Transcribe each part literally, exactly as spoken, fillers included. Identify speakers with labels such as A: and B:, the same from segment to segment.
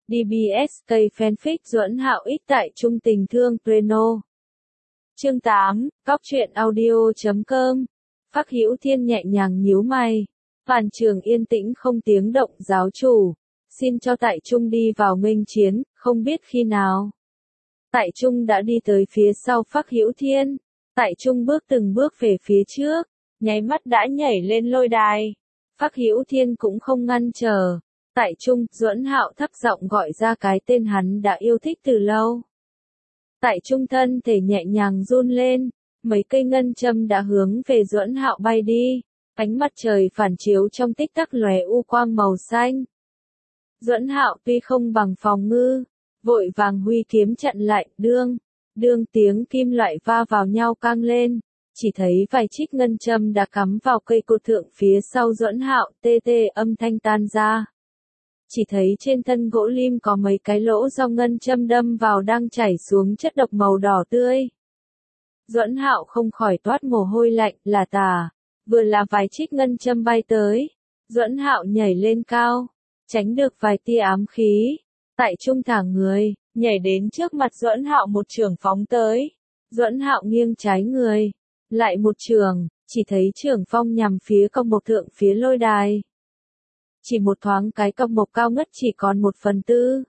A: đê bê ét K fanfic Duẫn Hạo X tại Trung Tình Thương Preno. Chương tám, Cóc truyện audio chấm com. Phác Hữu Thiên nhẹ nhàng nhíu mày. Toàn trường yên tĩnh không tiếng động. Giáo chủ, xin cho Tại Trung đi vào nghênh chiến, không biết khi nào. Tại Trung đã đi tới phía sau Phác Hữu Thiên. Tại Trung bước từng bước về phía trước, nháy mắt đã nhảy lên lôi đài. Phác Hữu Thiên cũng không ngăn trở. Tại Trung, Duẫn Hạo thấp giọng gọi ra cái tên hắn đã yêu thích từ lâu. Tại Trung thân thể nhẹ nhàng run lên, mấy cây ngân châm đã hướng về Duẫn Hạo bay đi, ánh mặt trời phản chiếu trong tích tắc lóe u quang màu xanh. Duẫn Hạo tuy không bằng phòng ngư, vội vàng huy kiếm chặn lại, đương, đương tiếng kim loại va vào nhau căng lên, chỉ thấy vài chiếc ngân châm đã cắm vào cây cột thượng phía sau Duẫn Hạo, tê tê âm thanh tan ra. Chỉ thấy trên thân gỗ lim có mấy cái lỗ do ngân châm đâm vào đang chảy xuống chất độc màu đỏ tươi. Duẫn Hạo không khỏi toát mồ hôi lạnh, là tà. Vừa là vài chiếc ngân châm bay tới, Duẫn Hạo nhảy lên cao, tránh được vài tia ám khí. Tại Trung thả người, nhảy đến trước mặt Duẫn Hạo một chưởng phóng tới. Duẫn Hạo nghiêng trái người, lại một chưởng, chỉ thấy chưởng phong nhằm phía cong mộc thượng phía lôi đài. Chỉ một thoáng cái cong mộc cao ngất chỉ còn một phần tư,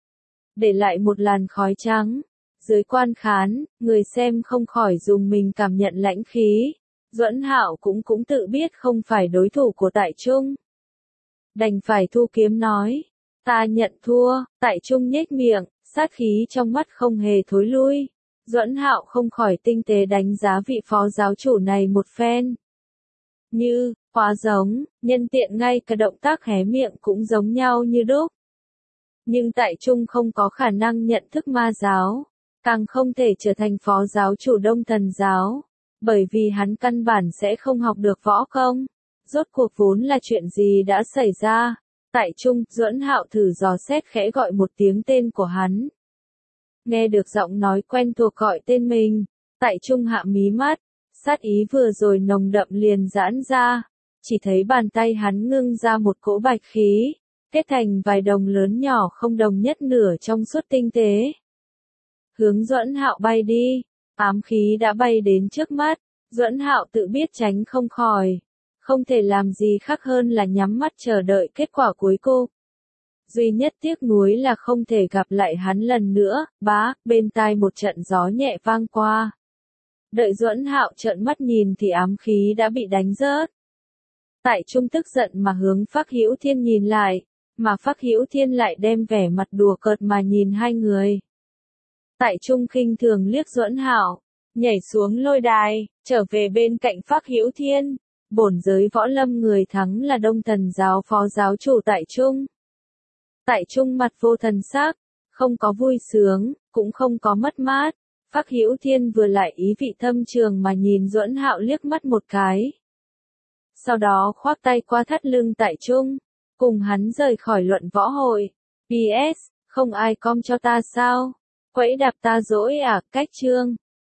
A: để lại một làn khói trắng. Dưới quan khán, người xem không khỏi dùng mình cảm nhận lãnh khí. Duẫn Hạo cũng cũng tự biết không phải đối thủ của Tại Trung, đành phải thu kiếm nói, ta nhận thua. Tại Trung nhếch miệng, sát khí trong mắt không hề thối lui. Duẫn Hạo không khỏi tinh tế đánh giá vị phó giáo chủ này một phen. Như, quá giống, nhân tiện ngay cả động tác hé miệng cũng giống nhau như đúc. Nhưng Tại Trung không có khả năng nhận thức ma giáo, càng không thể trở thành phó giáo chủ Đông Thần giáo, bởi vì hắn căn bản sẽ không học được võ công. Rốt cuộc vốn là chuyện gì đã xảy ra? Tại Trung, Duẫn Hạo thử dò xét khẽ gọi một tiếng tên của hắn. Nghe được giọng nói quen thuộc gọi tên mình, Tại Trung hạ mí mắt, sát ý vừa rồi nồng đậm liền giãn ra, chỉ thấy bàn tay hắn ngưng ra một cỗ bạch khí, kết thành vài đồng lớn nhỏ không đồng nhất nửa trong suốt tinh tế. Hướng Duẫn Hạo bay đi, ám khí đã bay đến trước mắt, Duẫn Hạo tự biết tránh không khỏi, không thể làm gì khác hơn là nhắm mắt chờ đợi kết quả cuối cùng. Duy nhất tiếc nuối là không thể gặp lại hắn lần nữa. Bá, bên tai một trận gió nhẹ vang qua. Đợi Duẫn Hạo trợn mắt nhìn thì ám khí đã bị đánh rớt. Tại Trung tức giận mà hướng Phác Hữu Thiên nhìn lại, mà Phác Hữu Thiên lại đem vẻ mặt đùa cợt mà nhìn hai người. Tại Trung khinh thường liếc Duẫn Hạo, nhảy xuống lôi đài, trở về bên cạnh Phác Hữu Thiên. Bổn giới võ lâm người thắng là Đông Thần giáo phó giáo chủ Tại Trung. Tại Trung mặt vô thần sắc, không có vui sướng, cũng không có mất mát. Phác Hữu Thiên vừa lại ý vị thâm trường mà nhìn Duẫn Hạo liếc mắt một cái. Sau đó khoác tay qua thắt lưng Tại Trung, cùng hắn rời khỏi luận võ hội. pê ét, không ai com cho ta sao? Quẫy đạp ta dỗi à, cách chương.